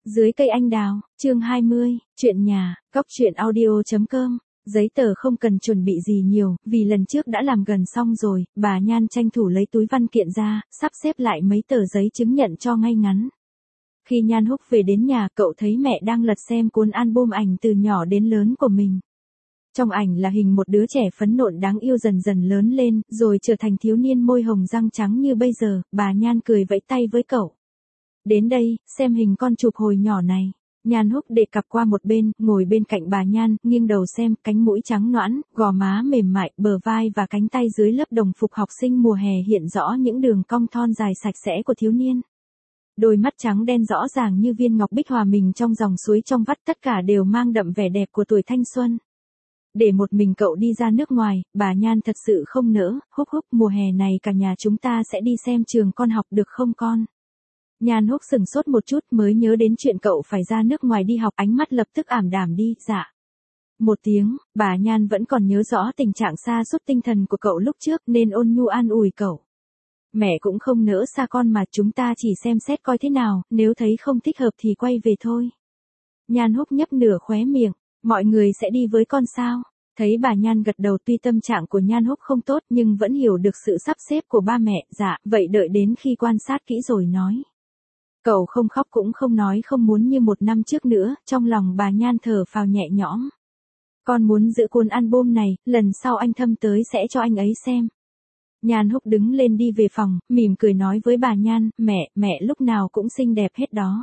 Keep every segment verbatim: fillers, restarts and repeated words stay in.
Dưới cây anh đào, chương hai mươi, chuyện nhà, góc chuyện audio chấm com. Giấy tờ không cần chuẩn bị gì nhiều, vì lần trước đã làm gần xong rồi, bà Nhan tranh thủ lấy túi văn kiện ra, sắp xếp lại mấy tờ giấy chứng nhận cho ngay ngắn. Khi Nhan Húc về đến nhà, cậu thấy mẹ đang lật xem cuốn album ảnh từ nhỏ đến lớn của mình. Trong ảnh là hình một đứa trẻ phấn nộn đáng yêu dần dần lớn lên, rồi trở thành thiếu niên môi hồng răng trắng như bây giờ. Bà Nhan cười vẫy tay với cậu. Đến đây, xem hình con chụp hồi nhỏ này. Nhan Húc để cặp qua một bên, ngồi bên cạnh bà Nhan, nghiêng đầu xem, cánh mũi trắng nõn, gò má mềm mại, bờ vai và cánh tay dưới lớp đồng phục học sinh mùa hè hiện rõ những đường cong thon dài sạch sẽ của thiếu niên. Đôi mắt trắng đen rõ ràng như viên ngọc bích hòa mình trong dòng suối trong vắt, tất cả đều mang đậm vẻ đẹp của tuổi thanh xuân. Để một mình cậu đi ra nước ngoài, bà Nhan thật sự không nỡ. Húc Húc, mùa hè này cả nhà chúng ta sẽ đi xem trường con học được không con? Nhan Húc sừng sốt một chút mới nhớ đến chuyện cậu phải ra nước ngoài đi học, ánh mắt lập tức ảm đạm đi. Dạ. Một tiếng, bà Nhan vẫn còn nhớ rõ tình trạng sa sút tinh thần của cậu lúc trước nên ôn nhu an ủi cậu. Mẹ cũng không nỡ xa con mà, chúng ta chỉ xem xét coi thế nào, nếu thấy không thích hợp thì quay về thôi. Nhan Húc nhấp nửa khóe miệng, mọi người sẽ đi với con sao? Thấy bà Nhan gật đầu, tuy tâm trạng của Nhan Húc không tốt nhưng vẫn hiểu được sự sắp xếp của ba mẹ. Dạ, vậy đợi đến khi quan sát kỹ rồi nói. Cậu không khóc cũng không nói không muốn như một năm trước nữa, trong lòng bà Nhan thở phào nhẹ nhõm. Con muốn giữ cuốn album này, lần sau anh Thâm tới sẽ cho anh ấy xem. Nhan Húc đứng lên đi về phòng, mỉm cười nói với bà Nhan, mẹ, mẹ lúc nào cũng xinh đẹp hết đó.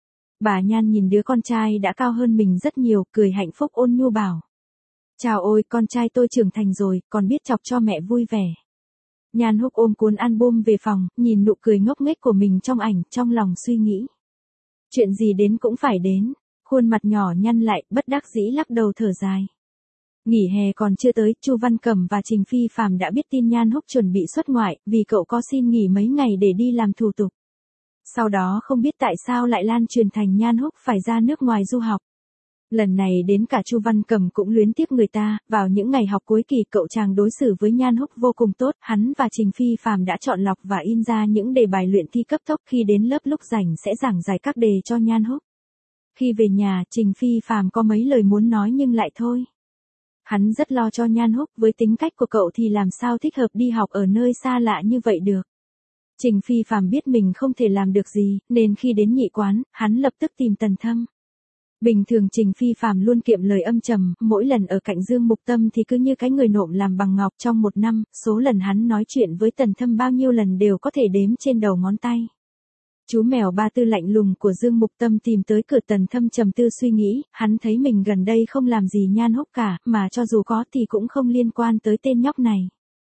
Bà Nhan nhìn đứa con trai đã cao hơn mình rất nhiều, cười hạnh phúc ôn nhu bảo. Chào ôi, con trai tôi trưởng thành rồi, còn biết chọc cho mẹ vui vẻ. Nhan Húc ôm cuốn album về phòng, nhìn nụ cười ngốc nghếch của mình trong ảnh, trong lòng suy nghĩ. Chuyện gì đến cũng phải đến, khuôn mặt nhỏ nhăn lại, bất đắc dĩ lắc đầu thở dài. Nghỉ hè còn chưa tới, Chu Văn Cẩm và Trình Phi Phàm đã biết tin Nhan Húc chuẩn bị xuất ngoại, vì cậu có xin nghỉ mấy ngày để đi làm thủ tục. Sau đó không biết tại sao lại lan truyền thành Nhan Húc phải ra nước ngoài du học. Lần này đến cả Chu Văn Cẩm cũng luyến tiếc người ta, vào những ngày học cuối kỳ cậu chàng đối xử với Nhan Húc vô cùng tốt, hắn và Trình Phi Phàm đã chọn lọc và in ra những đề bài luyện thi cấp tốc, khi đến lớp lúc rảnh sẽ giảng giải các đề cho Nhan Húc. Khi về nhà, Trình Phi Phàm có mấy lời muốn nói nhưng lại thôi. Hắn rất lo cho Nhan Húc, với tính cách của cậu thì làm sao thích hợp đi học ở nơi xa lạ như vậy được. Trình Phi Phàm biết mình không thể làm được gì, nên khi đến nhị quán, hắn lập tức tìm Tần Thâm. Bình thường Trình Phi Phàm luôn kiệm lời âm trầm, mỗi lần ở cạnh Dương Mục Tâm thì cứ như cái người nộm làm bằng ngọc. Trong một năm, số lần hắn nói chuyện với Tần Thâm bao nhiêu lần đều có thể đếm trên đầu ngón tay. Chú mèo Ba Tư lạnh lùng của Dương Mục Tâm tìm tới cửa. Tần Thâm trầm tư suy nghĩ, hắn thấy mình gần đây không làm gì Nhan Húc cả, mà cho dù có thì cũng không liên quan tới tên nhóc này.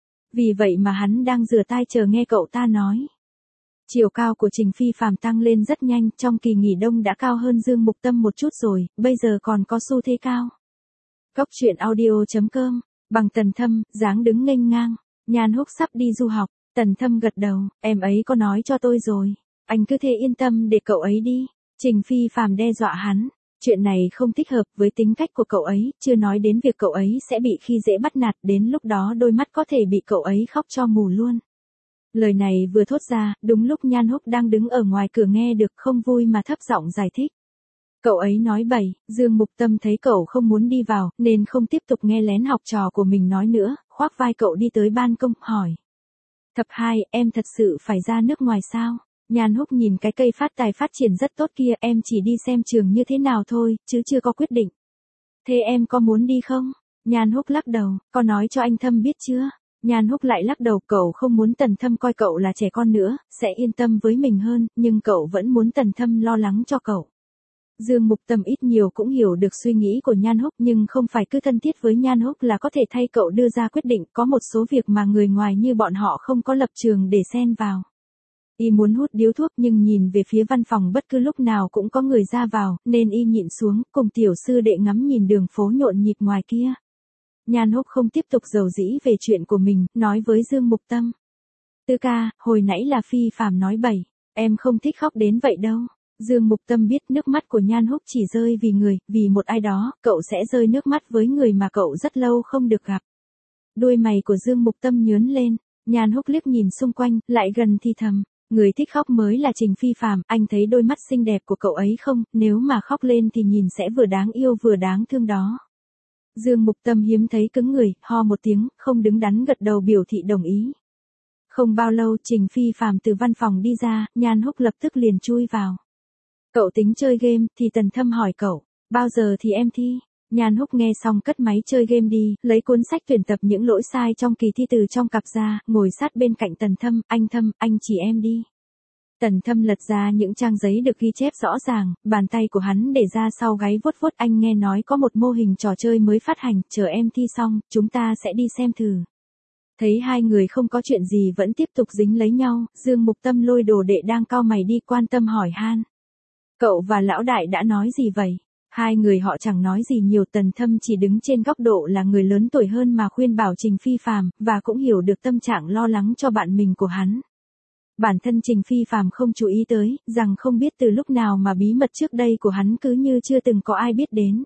Vì vậy mà hắn đang rửa tai chờ nghe cậu ta nói. Chiều cao của Trình Phi Phàm tăng lên rất nhanh, trong kỳ nghỉ đông đã cao hơn Dương Mục Tâm một chút rồi, bây giờ còn có xu thế cao. Góc chuyện audio chấm com, bằng Tần Thâm, dáng đứng nghênh ngang. Nhan Húc sắp đi du học, Tần Thâm gật đầu, em ấy có nói cho tôi rồi. Anh cứ thế yên tâm để cậu ấy đi. Trình Phi Phàm đe dọa hắn. Chuyện này không thích hợp với tính cách của cậu ấy, chưa nói đến việc cậu ấy sẽ bị khi dễ bắt nạt, đến lúc đó đôi mắt có thể bị cậu ấy khóc cho mù luôn. Lời này vừa thốt ra, đúng lúc Nhan Húc đang đứng ở ngoài cửa nghe được, không vui mà thấp giọng giải thích. Cậu ấy nói bậy. Dương Mục Tâm thấy cậu không muốn đi vào, nên không tiếp tục nghe lén học trò của mình nói nữa, khoác vai cậu đi tới ban công, hỏi. Thập hai, em thật sự phải ra nước ngoài sao? Nhan Húc nhìn cái cây phát tài phát triển rất tốt kia, em chỉ đi xem trường như thế nào thôi, chứ chưa có quyết định. Thế em có muốn đi không? Nhan Húc lắc đầu, có nói cho anh Thâm biết chưa? Nhan Húc lại lắc đầu, cậu không muốn Tần Thâm coi cậu là trẻ con nữa, sẽ yên tâm với mình hơn, nhưng cậu vẫn muốn Tần Thâm lo lắng cho cậu. Dương Mục Tâm ít nhiều cũng hiểu được suy nghĩ của Nhan Húc, nhưng không phải cứ thân thiết với Nhan Húc là có thể thay cậu đưa ra quyết định, có một số việc mà người ngoài như bọn họ không có lập trường để xen vào. Y muốn hút điếu thuốc nhưng nhìn về phía văn phòng bất cứ lúc nào cũng có người ra vào, nên y nhịn xuống, cùng tiểu sư đệ ngắm nhìn đường phố nhộn nhịp ngoài kia. Nhan Húc không tiếp tục dầu dĩ về chuyện của mình, nói với Dương Mục Tâm. Tư ca, hồi nãy là Phi Phàm nói bậy, em không thích khóc đến vậy đâu. Dương Mục Tâm biết nước mắt của Nhan Húc chỉ rơi vì người, vì một ai đó, cậu sẽ rơi nước mắt với người mà cậu rất lâu không được gặp. Đuôi mày của Dương Mục Tâm nhướng lên, Nhan Húc liếc nhìn xung quanh, lại gần thì thầm. Người thích khóc mới là Trình Phi Phàm, anh thấy đôi mắt xinh đẹp của cậu ấy không, nếu mà khóc lên thì nhìn sẽ vừa đáng yêu vừa đáng thương đó. Dương Mục Tâm hiếm thấy cứng người, ho một tiếng, không đứng đắn gật đầu biểu thị đồng ý. Không bao lâu Trình Phi Phàm từ văn phòng đi ra, Nhan Húc lập tức liền chui vào. Cậu tính chơi game, thì Tần Thâm hỏi cậu, bao giờ thì em thi? Nhan Húc nghe xong cất máy chơi game đi, lấy cuốn sách tuyển tập những lỗi sai trong kỳ thi từ trong cặp ra, ngồi sát bên cạnh Tần Thâm, anh Thâm, anh chỉ em đi. Tần Thâm lật ra những trang giấy được ghi chép rõ ràng, bàn tay của hắn để ra sau gáy vuốt vuốt, anh nghe nói có một mô hình trò chơi mới phát hành, chờ em thi xong, chúng ta sẽ đi xem thử. Thấy hai người không có chuyện gì vẫn tiếp tục dính lấy nhau, Dương Mục Tâm lôi đồ đệ đang cau mày đi quan tâm hỏi han. Cậu và lão đại đã nói gì vậy? Hai người họ chẳng nói gì nhiều, Tần Thâm chỉ đứng trên góc độ là người lớn tuổi hơn mà khuyên bảo Trình Phi Phàm, và cũng hiểu được tâm trạng lo lắng cho bạn mình của hắn. Bản thân Trình Phi Phàm không chú ý tới, rằng không biết từ lúc nào mà bí mật trước đây của hắn cứ như chưa từng có ai biết đến.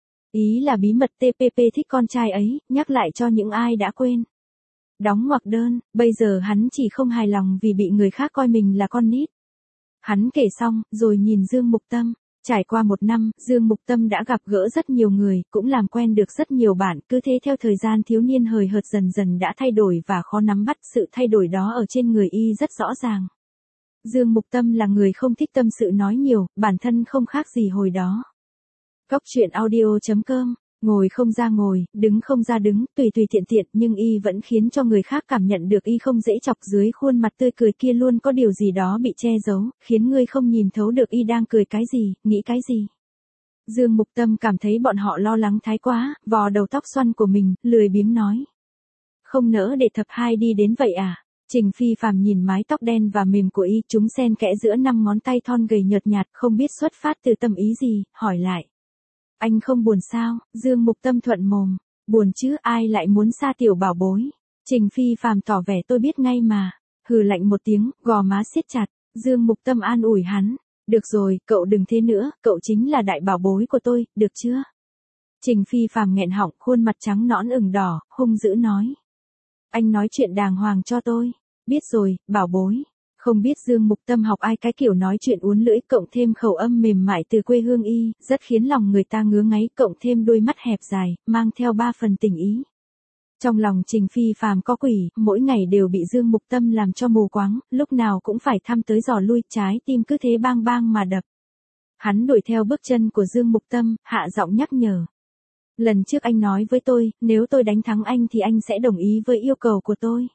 Ý là bí mật tê pê pê thích con trai ấy, nhắc lại cho những ai đã quên. Đóng ngoặc đơn, bây giờ hắn chỉ không hài lòng vì bị người khác coi mình là con nít. Hắn kể xong, rồi nhìn Dương Mục Tâm. Trải qua một năm, Dương Mục Tâm đã gặp gỡ rất nhiều người, cũng làm quen được rất nhiều bạn, cứ thế theo thời gian thiếu niên hời hợt dần dần đã thay đổi và khó nắm bắt, sự thay đổi đó ở trên người y rất rõ ràng. Dương Mục Tâm là người không thích tâm sự nói nhiều, bản thân không khác gì hồi đó. Cóc truyện audio chấm com, ngồi không ra ngồi, đứng không ra đứng, tùy tùy tiện tiện, nhưng y vẫn khiến cho người khác cảm nhận được y không dễ chọc, dưới khuôn mặt tươi cười kia luôn có điều gì đó bị che giấu, khiến ngươi không nhìn thấu được y đang cười cái gì, nghĩ cái gì. Dương Mục Tâm cảm thấy bọn họ lo lắng thái quá, vò đầu tóc xoăn của mình, lười biếng nói. Không nỡ để thập hai đi đến vậy à? Trình Phi Phàm nhìn mái tóc đen và mềm của y, chúng xen kẽ giữa năm ngón tay thon gầy nhợt nhạt, không biết xuất phát từ tâm ý gì, hỏi lại. Anh không buồn sao? Dương Mục Tâm thuận mồm. Buồn chứ, ai lại muốn xa tiểu bảo bối. Trình Phi Phàm tỏ vẻ tôi biết ngay mà. Hừ lạnh một tiếng, gò má siết chặt. Dương Mục Tâm an ủi hắn. Được rồi, cậu đừng thế nữa, cậu chính là đại bảo bối của tôi, được chưa? Trình Phi Phàm nghẹn họng, khuôn mặt trắng nõn ửng đỏ, hung dữ nói. Anh nói chuyện đàng hoàng cho tôi. Biết rồi, bảo bối. Không biết Dương Mục Tâm học ai cái kiểu nói chuyện uốn lưỡi, cộng thêm khẩu âm mềm mại từ quê hương y, rất khiến lòng người ta ngứa ngáy, cộng thêm đôi mắt hẹp dài, mang theo ba phần tình ý. Trong lòng Trình Phi Phàm có quỷ, mỗi ngày đều bị Dương Mục Tâm làm cho mù quáng, lúc nào cũng phải thăm tới dò lui, trái tim cứ thế bang bang mà đập. Hắn đuổi theo bước chân của Dương Mục Tâm, hạ giọng nhắc nhở. Lần trước anh nói với tôi, nếu tôi đánh thắng anh thì anh sẽ đồng ý với yêu cầu của tôi.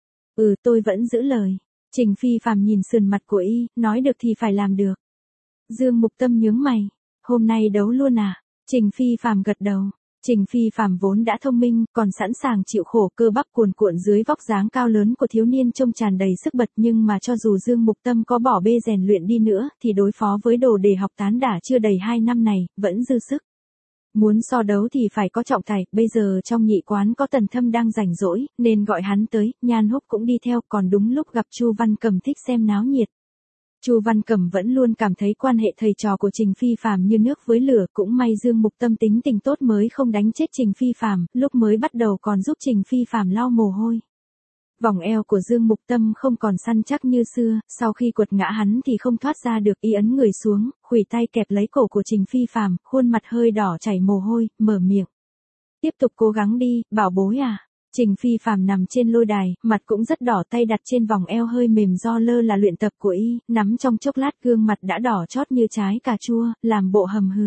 Ừ, tôi vẫn giữ lời. Trình Phi Phàm nhìn sườn mặt của y, nói được thì phải làm được. Dương Mục Tâm nhướng mày, hôm nay đấu luôn à? Trình Phi Phàm gật đầu. Trình Phi Phàm vốn đã thông minh, còn sẵn sàng chịu khổ, cơ bắp cuồn cuộn dưới vóc dáng cao lớn của thiếu niên trông tràn đầy sức bật, nhưng mà cho dù Dương Mục Tâm có bỏ bê rèn luyện đi nữa, thì đối phó với đồ đề học tán đả chưa đầy hai năm này, vẫn dư sức. Muốn so đấu thì phải có trọng tài, bây giờ trong nhị quán có Tần Thâm đang rảnh rỗi, nên gọi hắn tới, Nhan Húc cũng đi theo, còn đúng lúc gặp Chu Văn Cẩm thích xem náo nhiệt. Chu Văn Cẩm vẫn luôn cảm thấy quan hệ thầy trò của Trình Phi Phàm như nước với lửa, cũng may Dương Mục Tâm tính tình tốt mới không đánh chết Trình Phi Phàm, lúc mới bắt đầu còn giúp Trình Phi Phàm lau mồ hôi. Vòng eo của Dương Mục Tâm không còn săn chắc như xưa, sau khi quật ngã hắn thì không thoát ra được, y ấn người xuống, khuỷu tay kẹp lấy cổ của Trình Phi Phàm, khuôn mặt hơi đỏ chảy mồ hôi, mở miệng. Tiếp tục cố gắng đi, bảo bối à. Trình Phi Phàm nằm trên lôi đài, mặt cũng rất đỏ, tay đặt trên vòng eo hơi mềm do lơ là luyện tập của y, nắm trong chốc lát gương mặt đã đỏ chót như trái cà chua, làm bộ hầm hừ.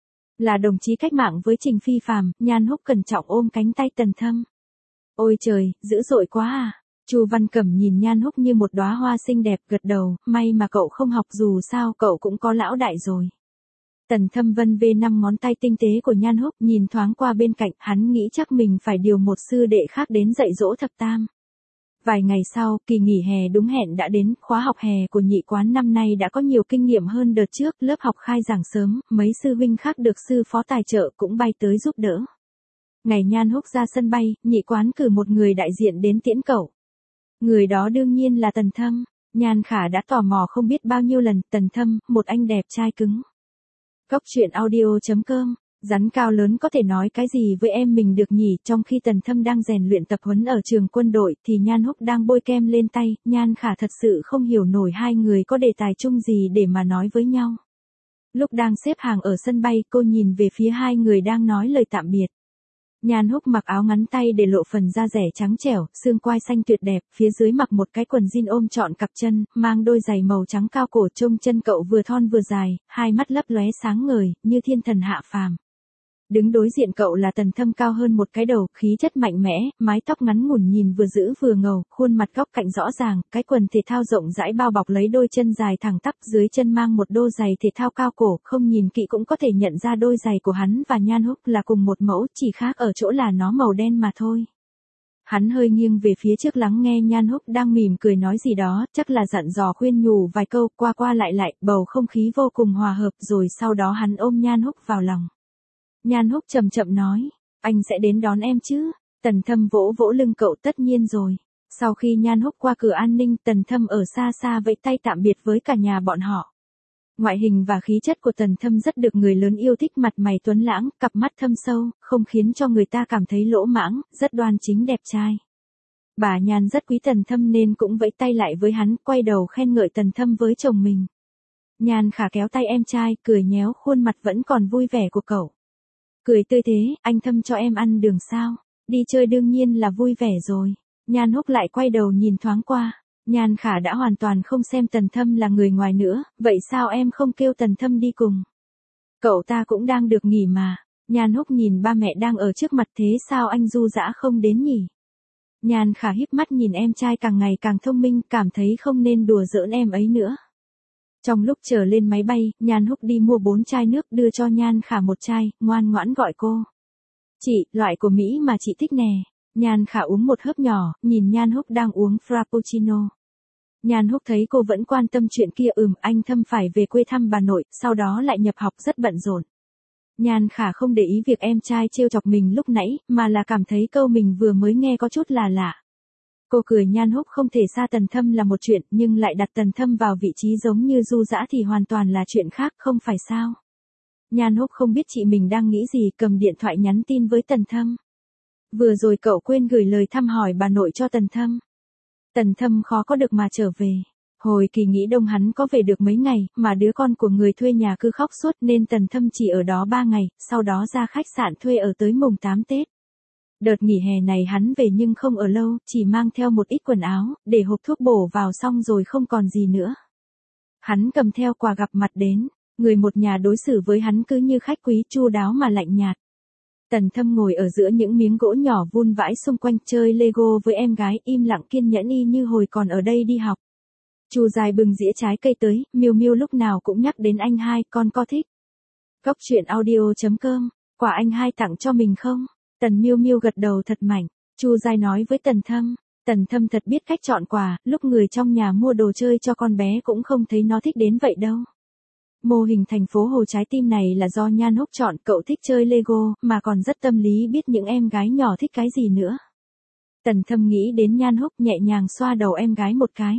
Là đồng chí cách mạng với Trình Phi Phàm, Nhan Húc cẩn trọng ôm cánh tay Tần Thâm. Ôi trời, dữ dội quá à. Chu Văn Cẩm nhìn Nhan Húc như một đóa hoa xinh đẹp, gật đầu, may mà cậu không học, dù sao cậu cũng có lão đại rồi. Tần Thâm vân vê năm ngón tay tinh tế của Nhan Húc, nhìn thoáng qua bên cạnh, hắn nghĩ chắc mình phải điều một sư đệ khác đến dạy dỗ thập tam. Vài ngày sau, kỳ nghỉ hè đúng hẹn đã đến, khóa học hè của nhị quán năm nay đã có nhiều kinh nghiệm hơn đợt trước, lớp học khai giảng sớm, mấy sư huynh khác được sư phó tài trợ cũng bay tới giúp đỡ. Ngày Nhan Húc ra sân bay, nhị quán cử một người đại diện đến tiễn cậu. Người đó đương nhiên là Tần Thâm. Nhan Khả đã tò mò không biết bao nhiêu lần, Tần Thâm, một anh đẹp trai cứng. Cóc truyện audio chấm com Rắn cao lớn có thể nói cái gì với em mình được nhỉ? Trong khi Tần Thâm đang rèn luyện tập huấn ở trường quân đội thì Nhan Húc đang bôi kem lên tay, Nhan Khả thật sự không hiểu nổi hai người có đề tài chung gì để mà nói với nhau. Lúc đang xếp hàng ở sân bay, cô nhìn về phía hai người đang nói lời tạm biệt. Nhan Húc mặc áo ngắn tay để lộ phần da rẻ trắng trẻo, xương quai xanh tuyệt đẹp, phía dưới mặc một cái quần jean ôm trọn cặp chân, mang đôi giày màu trắng cao cổ, trông chân cậu vừa thon vừa dài, hai mắt lấp lóe sáng ngời, như thiên thần hạ phàm. Đứng đối diện cậu là Tần Thâm, cao hơn một cái đầu, khí chất mạnh mẽ, mái tóc ngắn ngủn nhìn vừa dữ vừa ngầu, khuôn mặt góc cạnh rõ ràng, cái quần thể thao rộng rãi bao bọc lấy đôi chân dài thẳng tắp, dưới chân mang một đôi giày thể thao cao cổ, không nhìn kỹ cũng có thể nhận ra đôi giày của hắn và Nhan Húc là cùng một mẫu, chỉ khác ở chỗ là nó màu đen mà thôi. Hắn hơi nghiêng về phía trước lắng nghe Nhan Húc đang mỉm cười nói gì đó, chắc là dặn dò khuyên nhủ vài câu, qua qua lại lại, bầu không khí vô cùng hòa hợp, rồi sau đó hắn ôm Nhan Húc vào lòng. Nhan Húc chậm chậm nói, anh sẽ đến đón em chứ? Tần Thâm vỗ vỗ lưng cậu, tất nhiên rồi. Sau khi Nhan Húc qua cửa an ninh, Tần Thâm ở xa xa vẫy tay tạm biệt với cả nhà bọn họ. Ngoại hình và khí chất của Tần Thâm rất được người lớn yêu thích, mặt mày tuấn lãng, cặp mắt thâm sâu, không khiến cho người ta cảm thấy lỗ mãng, rất đoan chính đẹp trai. Bà Nhan rất quý Tần Thâm nên cũng vẫy tay lại với hắn, quay đầu khen ngợi Tần Thâm với chồng mình. Nhan Khả kéo tay em trai, cười nhéo khuôn mặt vẫn còn vui vẻ của cậu. Cười tươi thế, anh Thâm cho em ăn đường sao? Đi chơi đương nhiên là vui vẻ rồi. Nhan Húc lại quay đầu nhìn thoáng qua. Nhan Khả đã hoàn toàn không xem Tần Thâm là người ngoài nữa, vậy sao em không kêu Tần Thâm đi cùng? Cậu ta cũng đang được nghỉ mà. Nhan Húc nhìn ba mẹ đang ở trước mặt, thế sao anh Du Dã không đến nhỉ? Nhan Khả híp mắt nhìn em trai càng ngày càng thông minh, cảm thấy không nên đùa giỡn em ấy nữa. Trong lúc chờ lên máy bay, Nhan Húc đi mua bốn chai nước đưa cho Nhan Khả một chai, ngoan ngoãn gọi cô. Chị, loại của Mỹ mà chị thích nè. Nhan Khả uống một hớp nhỏ, nhìn Nhan Húc đang uống Frappuccino. Nhan Húc thấy cô vẫn quan tâm chuyện kia, ừm, anh Thâm phải về quê thăm bà nội, sau đó lại nhập học, rất bận rộn. Nhan Khả không để ý việc em trai trêu chọc mình lúc nãy, mà là cảm thấy câu mình vừa mới nghe có chút là lạ. Cô cười, Nhan Húc không thể xa Tần Thâm là một chuyện, nhưng lại đặt Tần Thâm vào vị trí giống như Du Dã thì hoàn toàn là chuyện khác, không phải sao? Nhan Húc không biết chị mình đang nghĩ gì, cầm điện thoại nhắn tin với Tần Thâm. Vừa rồi cậu quên gửi lời thăm hỏi bà nội cho Tần Thâm. Tần Thâm khó có được mà trở về. Hồi kỳ nghỉ đông hắn có về được mấy ngày, mà đứa con của người thuê nhà cứ khóc suốt nên Tần Thâm chỉ ở đó ba ngày, sau đó ra khách sạn thuê ở tới mùng tám Tết. Đợt nghỉ hè này hắn về nhưng không ở lâu, chỉ mang theo một ít quần áo, để hộp thuốc bổ vào xong rồi không còn gì nữa. Hắn cầm theo quà gặp mặt đến, người một nhà đối xử với hắn cứ như khách quý, chu đáo mà lạnh nhạt. Tần Thâm ngồi ở giữa những miếng gỗ nhỏ vun vãi xung quanh, chơi Lego với em gái, im lặng kiên nhẫn y như hồi còn ở đây đi học. Chu Dài bưng dĩa trái cây tới, Miu Miu lúc nào cũng nhắc đến anh hai, con có thích. Góc truyện audio chấm com, quả anh hai tặng cho mình không? Tần Miu Miu gật đầu thật mạnh. Chu Dài nói với Tần Thâm, Tần Thâm thật biết cách chọn quà, lúc người trong nhà mua đồ chơi cho con bé cũng không thấy nó thích đến vậy đâu. Mô hình thành phố Hồ trái tim này là do Nhan Húc chọn, cậu thích chơi Lego, mà còn rất tâm lý biết những em gái nhỏ thích cái gì nữa. Tần Thâm nghĩ đến Nhan Húc, nhẹ nhàng xoa đầu em gái một cái.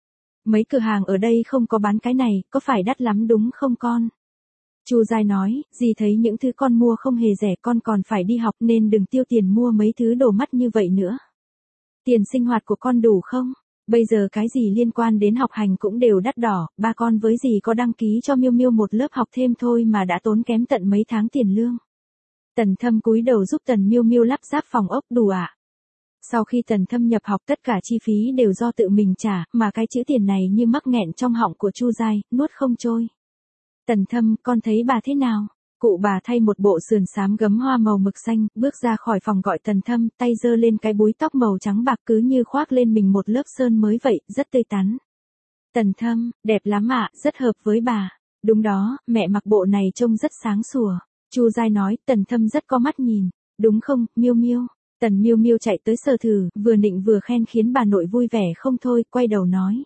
Mấy cửa hàng ở đây không có bán cái này, có phải đắt lắm đúng không con? Chu Giai nói, dì thấy những thứ con mua không hề rẻ, con còn phải đi học nên đừng tiêu tiền mua mấy thứ đồ mắt như vậy nữa. Tiền sinh hoạt của con đủ không? Bây giờ cái gì liên quan đến học hành cũng đều đắt đỏ, ba con với dì có đăng ký cho Miu Miu một lớp học thêm thôi mà đã tốn kém tận mấy tháng tiền lương. Tần Thâm cúi đầu giúp Tần Miu Miu lắp ráp phòng ốc, đủ ạ. À? Sau khi Tần Thâm nhập học tất cả chi phí đều do tự mình trả, mà cái chữ tiền này như mắc nghẹn trong họng của Chu Giai, nuốt không trôi. Tần Thâm, con thấy bà thế nào? Cụ bà thay một bộ sườn xám gấm hoa màu mực xanh, bước ra khỏi phòng gọi Tần Thâm, tay giơ lên cái búi tóc màu trắng bạc cứ như khoác lên mình một lớp sơn mới vậy, rất tươi tắn. Tần Thâm, đẹp lắm ạ, rất hợp với bà. Đúng đó, mẹ mặc bộ này trông rất sáng sủa. Chu Giai nói, Tần Thâm rất có mắt nhìn. Đúng không, Miu Miu? Tần Miu Miu chạy tới sờ thử, vừa nịnh vừa khen khiến bà nội vui vẻ không thôi, quay đầu nói.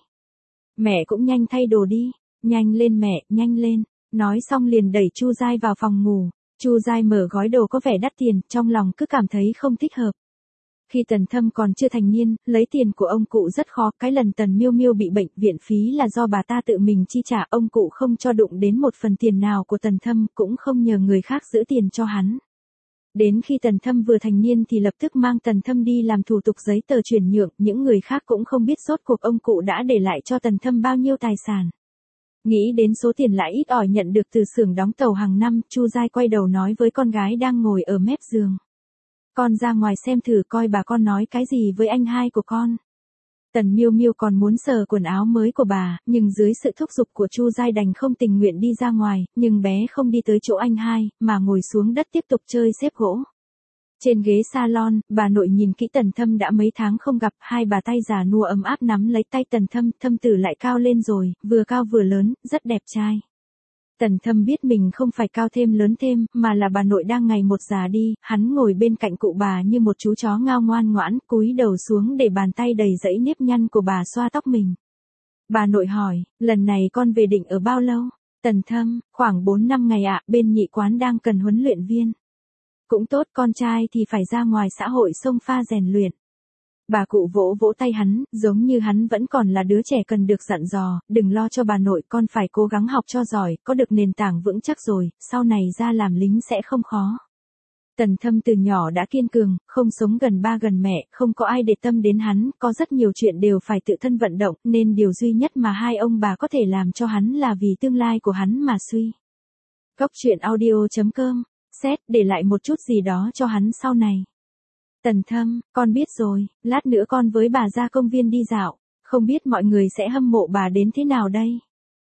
Mẹ cũng nhanh thay đồ đi, nhanh lên mẹ, nhanh lên. Nói xong liền đẩy Chu Giai vào phòng ngủ. Chu Giai mở gói đồ có vẻ đắt tiền, trong lòng cứ cảm thấy không thích hợp. Khi Tần Thâm còn chưa thành niên, lấy tiền của ông cụ rất khó, cái lần Tần Miêu Miêu bị bệnh viện phí là do bà ta tự mình chi trả, ông cụ không cho đụng đến một phần tiền nào của Tần Thâm, cũng không nhờ người khác giữ tiền cho hắn. Đến khi Tần Thâm vừa thành niên thì lập tức mang Tần Thâm đi làm thủ tục giấy tờ chuyển nhượng, những người khác cũng không biết rốt cuộc ông cụ đã để lại cho Tần Thâm bao nhiêu tài sản. Nghĩ đến số tiền lãi ít ỏi nhận được từ xưởng đóng tàu hàng năm, Chu Giai quay đầu nói với con gái đang ngồi ở mép giường. Con ra ngoài xem thử coi bà con nói cái gì với anh hai của con. Tần Miêu Miêu còn muốn sờ quần áo mới của bà, nhưng dưới sự thúc giục của Chu Giai đành không tình nguyện đi ra ngoài, nhưng bé không đi tới chỗ anh hai, mà ngồi xuống đất tiếp tục chơi xếp gỗ. Trên ghế salon, bà nội nhìn kỹ Tần Thâm đã mấy tháng không gặp, hai bà tay già nua ấm áp nắm lấy tay Tần Thâm, Thâm tử lại cao lên rồi, vừa cao vừa lớn, rất đẹp trai. Tần Thâm biết mình không phải cao thêm lớn thêm, mà là bà nội đang ngày một già đi, hắn ngồi bên cạnh cụ bà như một chú chó ngao ngoan ngoãn, cúi đầu xuống để bàn tay đầy dẫy nếp nhăn của bà xoa tóc mình. Bà nội hỏi, lần này con về định ở bao lâu? Tần Thâm, khoảng bốn năm ngày ạ, bên nhị quán đang cần huấn luyện viên. Cũng tốt, con trai thì phải ra ngoài xã hội xông pha rèn luyện. Bà cụ vỗ vỗ tay hắn, giống như hắn vẫn còn là đứa trẻ cần được dặn dò, đừng lo cho bà nội, con phải cố gắng học cho giỏi, có được nền tảng vững chắc rồi, sau này ra làm lính sẽ không khó. Tần Thâm từ nhỏ đã kiên cường, không sống gần ba gần mẹ, không có ai để tâm đến hắn, có rất nhiều chuyện đều phải tự thân vận động, nên điều duy nhất mà hai ông bà có thể làm cho hắn là vì tương lai của hắn mà suy. Góc truyện audio chấm com, xét, để lại một chút gì đó cho hắn sau này. Tần Thâm, con biết rồi, lát nữa con với bà ra công viên đi dạo, không biết mọi người sẽ hâm mộ bà đến thế nào đây.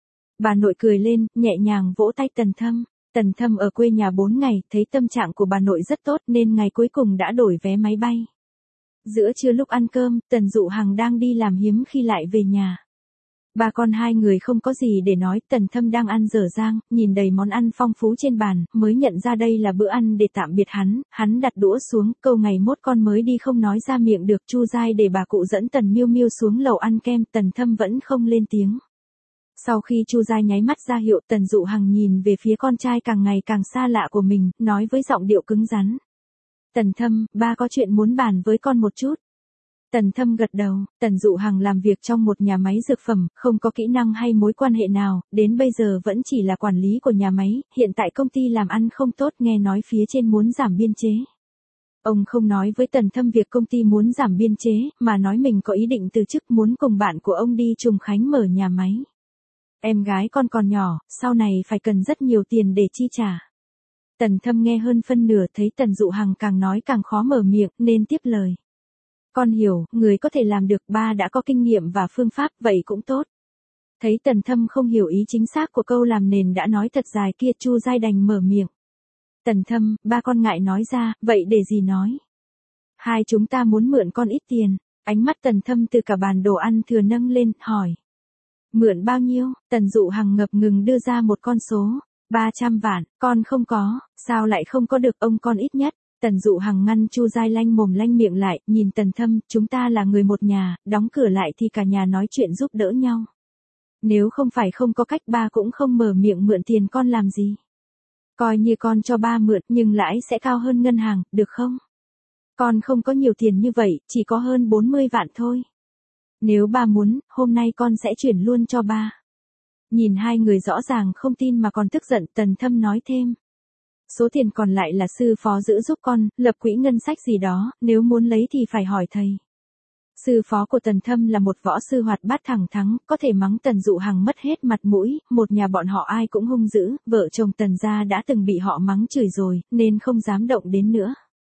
Bà nội cười lên, nhẹ nhàng vỗ tay Tần Thâm. Tần Thâm ở quê nhà bốn ngày, thấy tâm trạng của bà nội rất tốt nên ngày cuối cùng đã đổi vé máy bay. Giữa trưa lúc ăn cơm, Tần Dụ Hằng đang đi làm hiếm khi lại về nhà. Ba con hai người không có gì để nói, Tần Thâm đang ăn dở dang, nhìn đầy món ăn phong phú trên bàn, mới nhận ra đây là bữa ăn để tạm biệt hắn, hắn đặt đũa xuống, câu ngày mốt con mới đi không nói ra miệng được. Chu Giai để bà cụ dẫn Tần Miêu Miêu xuống lầu ăn kem, Tần Thâm vẫn không lên tiếng. Sau khi Chu Giai nháy mắt ra hiệu, Tần Dụ Hằng nhìn về phía con trai càng ngày càng xa lạ của mình, nói với giọng điệu cứng rắn. Tần Thâm, ba có chuyện muốn bàn với con một chút. Tần Thâm gật đầu, Tần Dụ Hằng làm việc trong một nhà máy dược phẩm, không có kỹ năng hay mối quan hệ nào, đến bây giờ vẫn chỉ là quản lý của nhà máy, hiện tại công ty làm ăn không tốt, nghe nói phía trên muốn giảm biên chế. Ông không nói với Tần Thâm việc công ty muốn giảm biên chế, mà nói mình có ý định từ chức, muốn cùng bạn của ông đi Trùng Khánh mở nhà máy. Em gái con còn nhỏ, sau này phải cần rất nhiều tiền để chi trả. Tần Thâm nghe hơn phân nửa, thấy Tần Dụ Hằng càng nói càng khó mở miệng, nên tiếp lời. Con hiểu, người có thể làm được, ba đã có kinh nghiệm và phương pháp, vậy cũng tốt. Thấy Tần Thâm không hiểu ý chính xác của câu làm nền đã nói thật dài kia, Chu Giai đành mở miệng. Tần Thâm, ba con ngại nói ra, vậy để gì nói. Hai chúng ta muốn mượn con ít tiền. Ánh mắt Tần Thâm từ cả bàn đồ ăn thừa nâng lên, hỏi. Mượn bao nhiêu? Tần Dụ Hằng ngập ngừng đưa ra một con số. ba trăm vạn, con không có, sao lại không có được, ông con ít nhất. Tần Dụ Hằng ngăn Chu Giai lanh mồm lanh miệng lại, nhìn Tần Thâm, chúng ta là người một nhà, đóng cửa lại thì cả nhà nói chuyện giúp đỡ nhau. Nếu không phải không có cách, ba cũng không mở miệng mượn tiền con làm gì. Coi như con cho ba mượn, nhưng lãi sẽ cao hơn ngân hàng, được không? Con không có nhiều tiền như vậy, chỉ có hơn bốn mươi vạn thôi. Nếu ba muốn, hôm nay con sẽ chuyển luôn cho ba. Nhìn hai người rõ ràng không tin mà còn tức giận, Tần Thâm nói thêm. Số tiền còn lại là sư phó giữ giúp con, lập quỹ ngân sách gì đó, nếu muốn lấy thì phải hỏi thầy. Sư phó của Tần Thâm là một võ sư hoạt bát thẳng thắn, có thể mắng Tần Dụ Hằng mất hết mặt mũi, một nhà bọn họ ai cũng hung dữ, vợ chồng Tần gia đã từng bị họ mắng chửi rồi, nên không dám động đến nữa.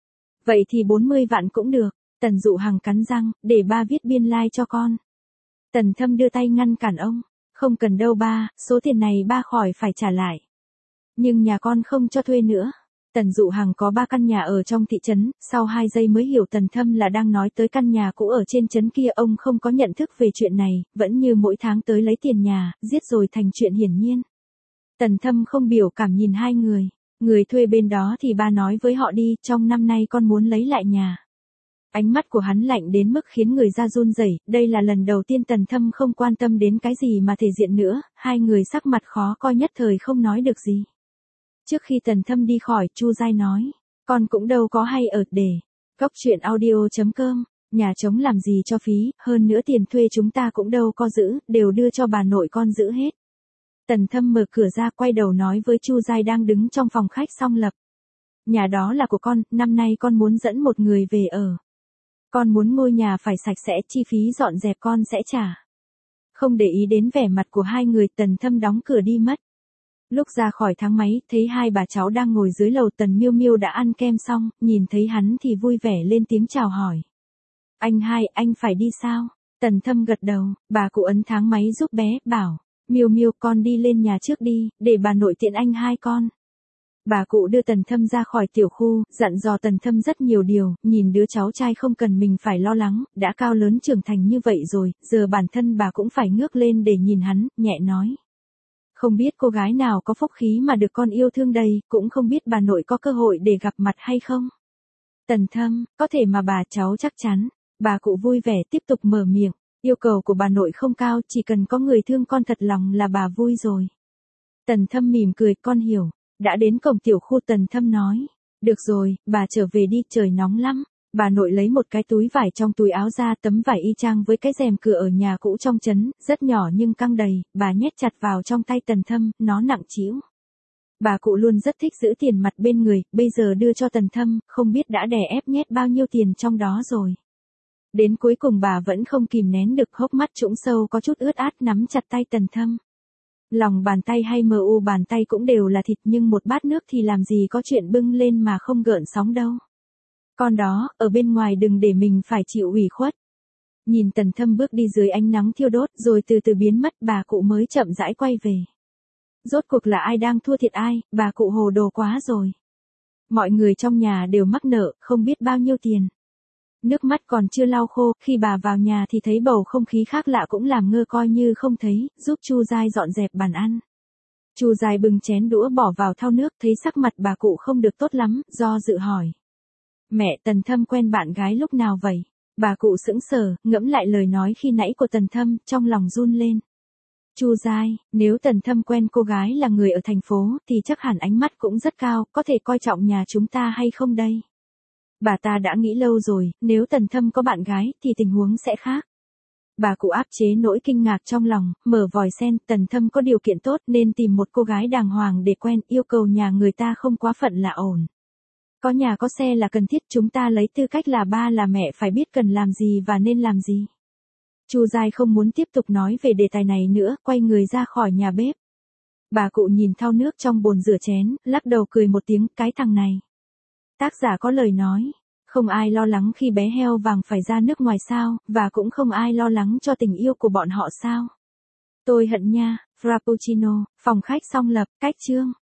Vậy thì bốn mươi vạn cũng được, Tần Dụ Hằng cắn răng, để ba viết biên lai like cho con. Tần Thâm đưa tay ngăn cản ông, không cần đâu ba, số tiền này ba khỏi phải trả lại. Nhưng nhà con không cho thuê nữa. Tần Dụ Hằng có ba căn nhà ở trong thị trấn, sau hai giây mới hiểu Tần Thâm là đang nói tới căn nhà cũ ở trên trấn kia. Ông không có nhận thức về chuyện này, vẫn như mỗi tháng tới lấy tiền nhà, giết rồi thành chuyện hiển nhiên. Tần Thâm không biểu cảm nhìn hai người, người thuê bên đó thì ba nói với họ đi, trong năm nay con muốn lấy lại nhà. Ánh mắt của hắn lạnh đến mức khiến người da run rẩy, đây là lần đầu tiên Tần Thâm không quan tâm đến cái gì mà thể diện nữa, hai người sắc mặt khó coi nhất thời không nói được gì. Trước khi Tần Thâm đi khỏi, Chu Giai nói, con cũng đâu có hay ở để. Cóc truyện audio chấm com, nhà trống làm gì cho phí, hơn nữa tiền thuê chúng ta cũng đâu có giữ, đều đưa cho bà nội con giữ hết. Tần Thâm mở cửa ra quay đầu nói với Chu Giai đang đứng trong phòng khách Song Lập. Nhà đó là của con, năm nay con muốn dẫn một người về ở. Con muốn ngôi nhà phải sạch sẽ, chi phí dọn dẹp con sẽ trả. Không để ý đến vẻ mặt của hai người, Tần Thâm đóng cửa đi mất. Lúc ra khỏi thang máy, thấy hai bà cháu đang ngồi dưới lầu. Tần Miêu Miêu đã ăn kem xong, nhìn thấy hắn thì vui vẻ lên tiếng chào hỏi. Anh hai, anh phải đi sao? Tần Thâm gật đầu, bà cụ ấn thang máy giúp bé, bảo, Miêu Miêu con đi lên nhà trước đi, để bà nội tiện anh hai con. Bà cụ đưa Tần Thâm ra khỏi tiểu khu, dặn dò Tần Thâm rất nhiều điều, nhìn đứa cháu trai không cần mình phải lo lắng, đã cao lớn trưởng thành như vậy rồi, giờ bản thân bà cũng phải ngước lên để nhìn hắn, nhẹ nói. Không biết cô gái nào có phúc khí mà được con yêu thương đây, cũng không biết bà nội có cơ hội để gặp mặt hay không. Tần Thâm, có thể mà bà cháu chắc chắn. Bà cụ vui vẻ tiếp tục mở miệng, yêu cầu của bà nội không cao, chỉ cần có người thương con thật lòng là bà vui rồi. Tần Thâm mỉm cười, con hiểu. Đã đến cổng tiểu khu, Tần Thâm nói, được rồi, bà trở về đi, trời nóng lắm. Bà nội lấy một cái túi vải trong túi áo ra, tấm vải y chang với cái rèm cửa ở nhà cũ trong trấn, rất nhỏ nhưng căng đầy, bà nhét chặt vào trong tay Tần Thâm, nó nặng trĩu. Bà cụ luôn rất thích giữ tiền mặt bên người, bây giờ đưa cho Tần Thâm, không biết đã đè ép nhét bao nhiêu tiền trong đó rồi. Đến cuối cùng bà vẫn không kìm nén được, hốc mắt trũng sâu có chút ướt át nắm chặt tay Tần Thâm. Lòng bàn tay hay mờ u bàn tay cũng đều là thịt, nhưng một bát nước thì làm gì có chuyện bưng lên mà không gợn sóng đâu. Con đó, ở bên ngoài đừng để mình phải chịu ủy khuất. Nhìn Tần Thâm bước đi dưới ánh nắng thiêu đốt rồi từ từ biến mất, bà cụ mới chậm rãi quay về. Rốt cuộc là ai đang thua thiệt ai, bà cụ hồ đồ quá rồi. Mọi người trong nhà đều mắc nợ, không biết bao nhiêu tiền. Nước mắt còn chưa lau khô, khi bà vào nhà thì thấy bầu không khí khác lạ cũng làm ngơ coi như không thấy, giúp Chu Giai dọn dẹp bàn ăn. Chu Giai bưng chén đũa bỏ vào thau nước, thấy sắc mặt bà cụ không được tốt lắm, do dự hỏi. Mẹ, Tần Thâm quen bạn gái lúc nào vậy? Bà cụ sững sờ, ngẫm lại lời nói khi nãy của Tần Thâm, trong lòng run lên. Chu Giai, nếu Tần Thâm quen cô gái là người ở thành phố, thì chắc hẳn ánh mắt cũng rất cao, có thể coi trọng nhà chúng ta hay không đây? Bà ta đã nghĩ lâu rồi, nếu Tần Thâm có bạn gái, thì tình huống sẽ khác. Bà cụ áp chế nỗi kinh ngạc trong lòng, mở vòi sen, Tần Thâm có điều kiện tốt nên tìm một cô gái đàng hoàng để quen, yêu cầu nhà người ta không quá phận là ổn. Có nhà có xe là cần thiết, chúng ta lấy tư cách là ba là mẹ phải biết cần làm gì và nên làm gì. Chu Giai không muốn tiếp tục nói về đề tài này nữa, quay người ra khỏi nhà bếp. Bà cụ nhìn thau nước trong bồn rửa chén, lắc đầu cười một tiếng, cái thằng này. Tác giả có lời nói, không ai lo lắng khi bé heo vàng phải ra nước ngoài sao, và cũng không ai lo lắng cho tình yêu của bọn họ sao. Tôi hận nha, Frappuccino, phòng khách Song Lập, cách chương.